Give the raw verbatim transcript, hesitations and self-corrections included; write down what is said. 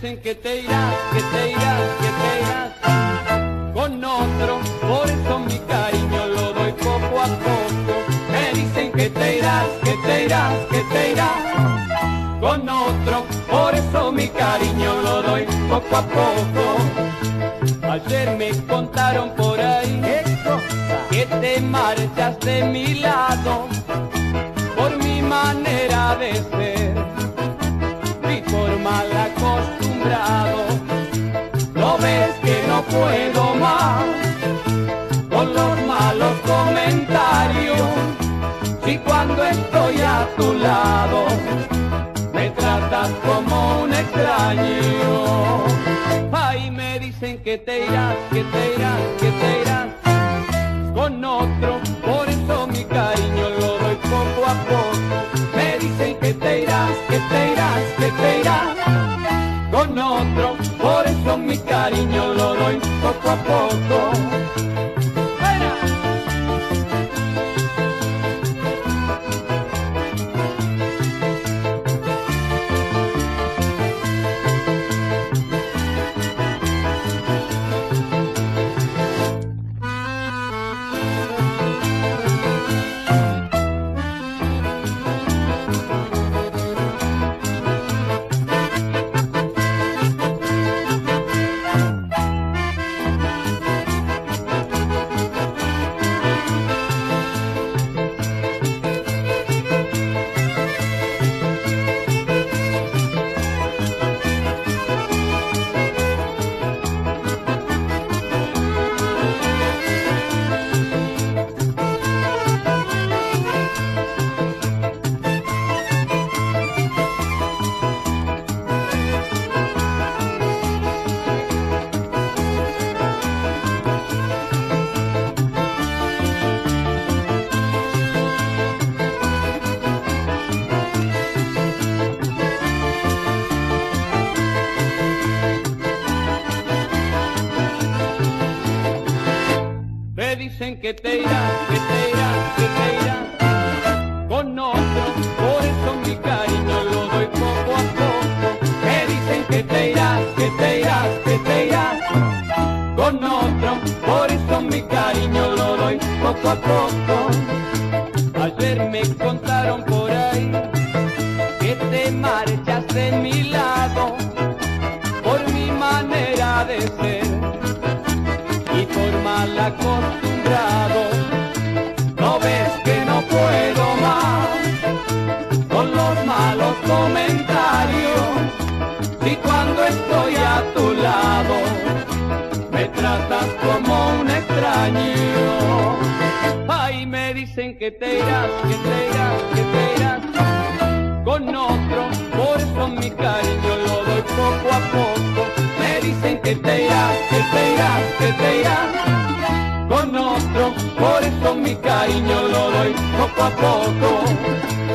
dicen que te irás, que te irás, que te irás con otro, por eso mi cariño lo doy poco a poco. Me dicen que te irás, que te irás, que te irás con otro, por eso mi cariño lo doy poco a poco. Ayer me contaron por ahí que te marchas de mi lado por mi manera de ser y por mal acostumbrado. No ves que no puedo más con los malos comentarios, si cuando estoy a tu lado me tratas como un extraño. Ay, me dicen que te irás, que te irás, que te irás con otro, por eso mi cariño lo doy poco a poco. Me dicen que te irás, que te irás, que te irás con otro, por eso mi cariño lo doy poco a poco. Me dicen que te irás, que te irás, que te irás con otro, por eso mi cariño lo doy poco a poco. Me dicen que te irás, que te irás, que te irás con otro, por eso mi cariño lo doy poco a poco. Ayer me contaron por ahí que te marchas de mi lado por mi manera de ser y por mal acostumbrado. No ves que no puedo más con los malos comentarios, si cuando estoy a tu lado me tratas como un extraño. Ay, me dicen que te irás, que te irás, que te irás con otro, por eso mi cariño lo doy poco a poco. Me dicen que te irás, que te irás, que te irás con otro, por eso mi cariño lo doy poco a poco.